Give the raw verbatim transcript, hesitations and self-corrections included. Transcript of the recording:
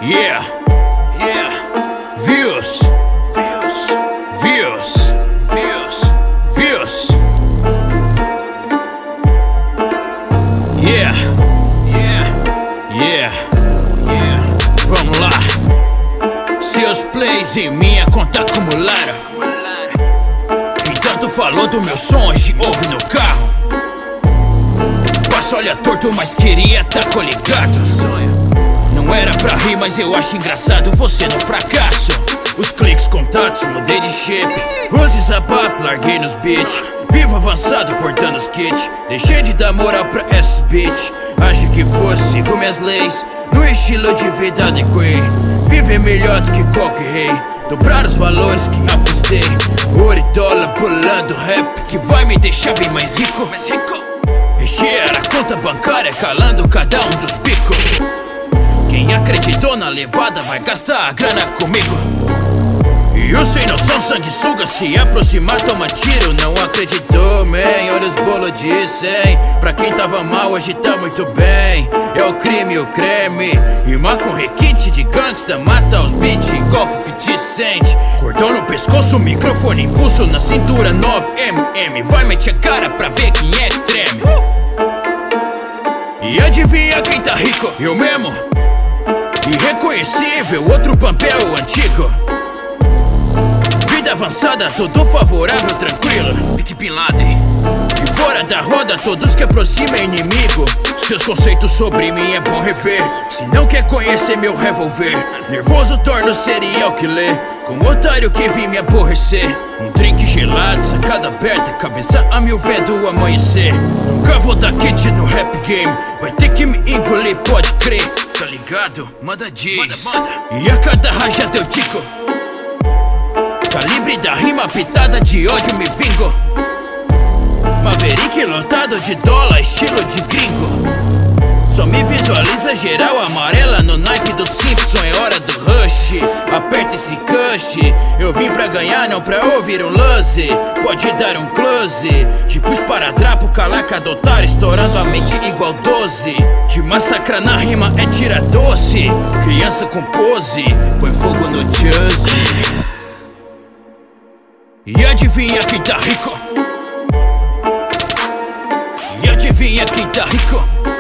Yeah, yeah. Views, views, views, views, views. Yeah, yeah, yeah, yeah. Vamos lá. Seus plays em minha conta acumularam. Quem tanto falou do meu som hoje ouve no carro. Passo olha torto, mas queria tá coligado. Não era pra rir, mas eu acho engraçado você no fracasso. Os cliques, contatos, mudei de shape. Os desabafos, larguei nos beats. Vivo avançado, portando os kits. Deixei de dar moral pra essas bitch. Acho que fosse, sigo minhas leis. No estilo de vida adequei. Viver melhor do que qualquer rei. Dobrar os valores que apostei. Ouro e dólar pulando rap, que vai me deixar bem mais rico. Mais rico. Encher a conta bancária, calando cada um dos picos. Quem acreditou na levada vai gastar a grana comigo. E o sem noção sanguessuga se aproximar toma tiro. Não acreditou, man, olha os bolos de cem. Pra quem tava mal hoje tá muito bem. É o crime, o creme. Rima com requinte de gangsta, mata os beats igual fifty cent. Cordão no pescoço, microfone, impulso na cintura, nove milímetros. Vai mete a cara pra ver quem é que treme. E adivinha quem tá rico? Eu mesmo. Irreconhecível, outro papel antigo. Vida avançada, tudo favorável, tranquilo. Pique Bin Laden. E fora da roda, todos que aproximam é inimigo. Seus conceitos sobre mim é bom rever. Se não quer conhecer meu revólver, nervoso torna o serial killer. Com o otário que vim me aborrecer. Um drink gelado, sacada aberta, cabeça a mil vendo o amanhecer. Nunca vou dar kit no rap game. Vai ter que me engolir, pode crer. Tá ligado? Manda diz, manda, manda. E a cada rajada eu tico. Calibre da rima, pitada de ódio me vingo. Maverick lotado de dólar, estilo de gringo. Só me visualiza geral amarela no Nike do Simpson. É hora do rush, aperta esse cush. Eu vim pra ganhar, não pra ouvir um lance. Pode dar um close, tipo esparadrapo, calaca do otário, estourando a mente igual doze. De massacra na rima é tira doce. Criança com pose, põe fogo no jazzy. E adivinha quem tá rico? E adivinha quem tá rico?